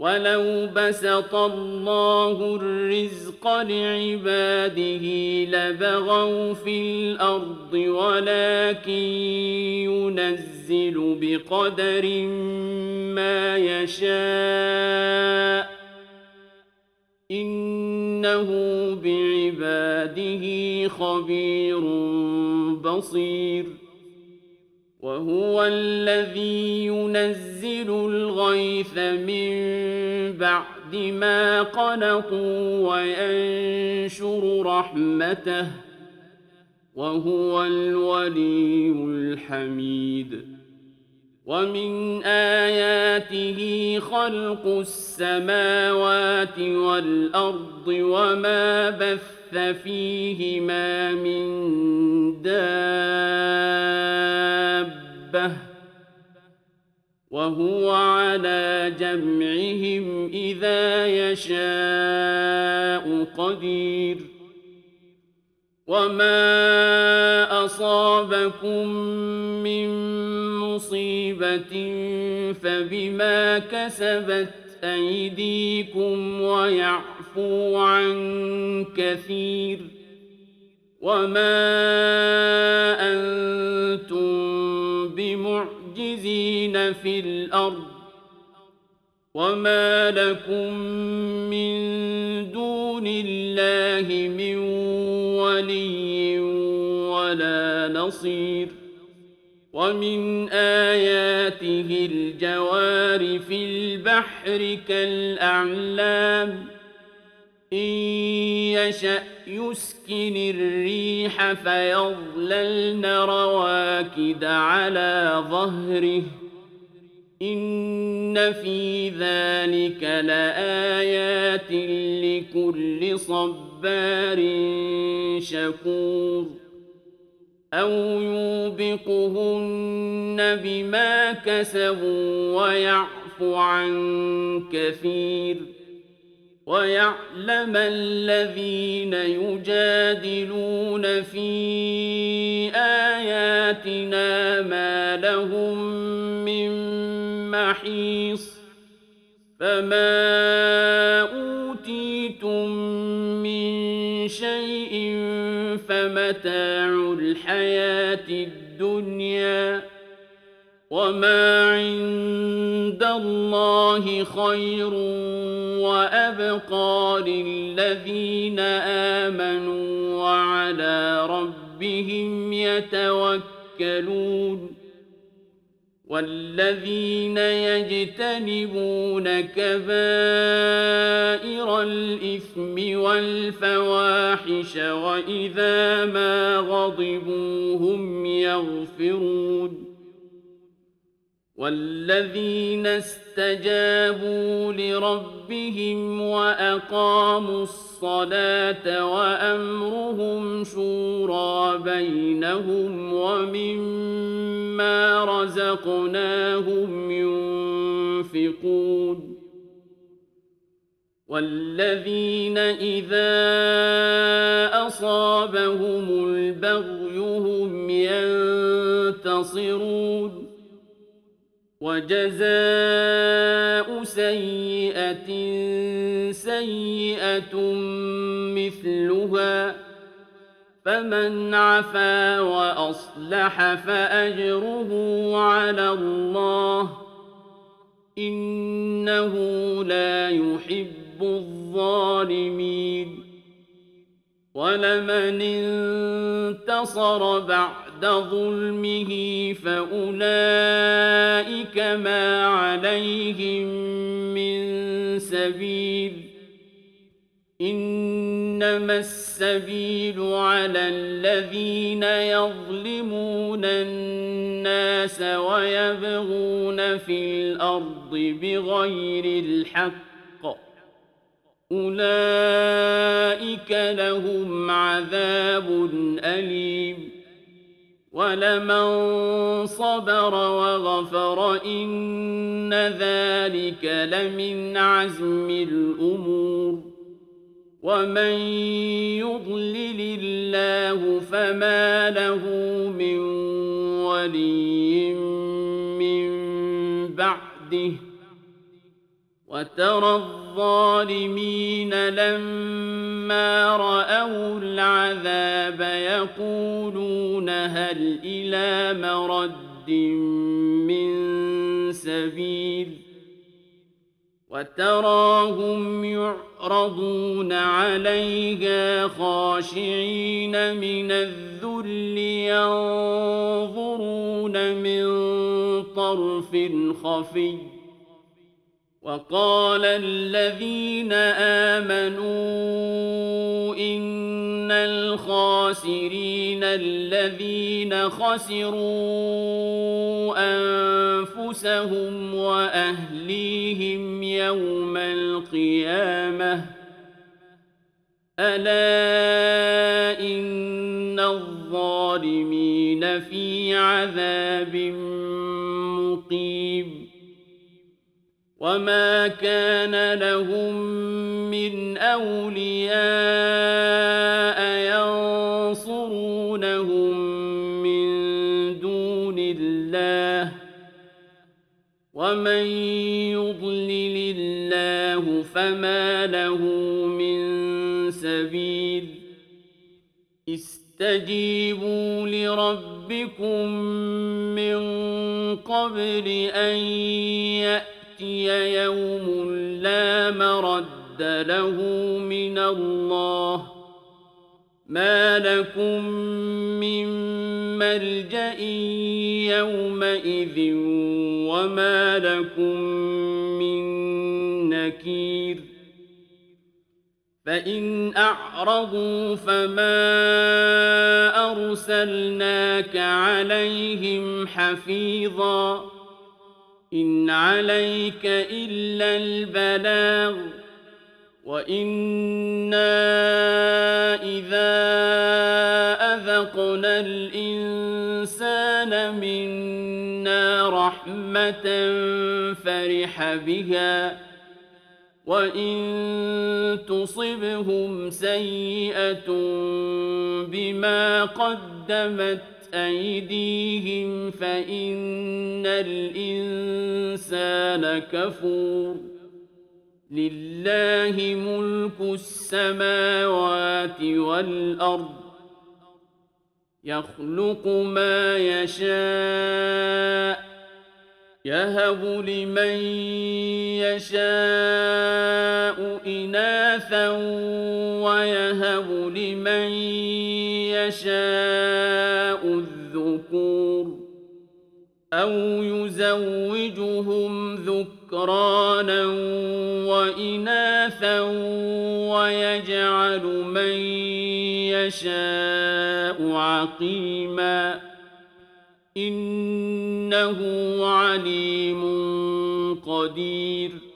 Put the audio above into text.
ولو بسط الله الرزق لعباده لبغوا في الأرض ولكن ينزل بقدر ما يشاء إنه بعباده خبير بصير وهو الذي ينزل الغيث من بعد ما قنطوا وينشر رحمته وهو الولي الحميد ومن آياته خلق السماوات والأرض وما بث فيهما من دابة وهو على جمعهم إذا يشاء قدير وما أصابكم من مصيبة فبما كسبت أيديكم ويعفو عن كثير وما أنتم بمعجزين في الأرض وما لكم من دون الله من ولي ولا نصير ومن آياته الجوار في البحر كالأعلام إن يشأ يسكن الريح فيظللن رواكد على ظهره إن في ذلك لآيات لكل صبار شكور أو يوبقهن بما كسبوا ويعفو عن كثير ويعلم الذين يجادلون في آياتنا ما لهم من محيص فما أوتيتم من شيء فمتاع الحياة الدنيا وما عند الله خير وأبقى للذين آمنوا وعلى ربهم يتوكلون والذين يجتنبون كبائر الإثم والفواحش وإذا ما غضبوا هم يغفرون والذين استجابوا لربهم وأقاموا الصلاة وأمرهم شورى بينهم ومما رزقناهم ينفقون والذين إذا أصابهم البغي هم ينتصرون وجزاء سيئة سيئة مثلها فمن عفا وأصلح فأجره على الله إنه لا يحب الظالمين ولمن انتصر بعد ظلمه فأولئك ما عليهم من سبيل إنما السبيل على الذين يظلمون الناس ويبغون في الأرض بغير الحق أولئك لهم عذاب أليم ولمن صبر وغفر إن ذلك لمن عزم الأمور ومن يضلل الله فما له من ولي من بعده وترى الظالمين لما رأوا العذاب يقولون هل إلى مرد من سبيل وتراهم يعرضون عليها خاشعين من الذل ينظرون من طرف خفي وقال الذين آمنوا إن الخاسرين الذين خسروا أنفسهم وأهليهم يوم القيامة ألا إن الظالمين في عذاب مقيم وما كان لهم من أولياء ينصرونهم من دون الله ومن يضلل الله فما له من سبيل استجيبوا لربكم من قبل أن يأتي يوم لا مرد له من الله ما لكم من ملجأ يومئذ وما لكم من نكير فإن أعرضوا فما أرسلناك عليهم حفيظا إن عليك إلا البلاغ وإنا إذا أذقنا الإنسان منا رحمة فرح بها وإن تصبهم سيئة بما قدمت أيديهم فإن الإنسان كفور لله ملك السماوات والأرض يخلق ما يشاء يهب لمن يشاء إناثا ويهب لمن يشاء الذكور أو يزوجهم ذكرانا وإناثا ويجعل من يشاء عقيما إنه عليم قدير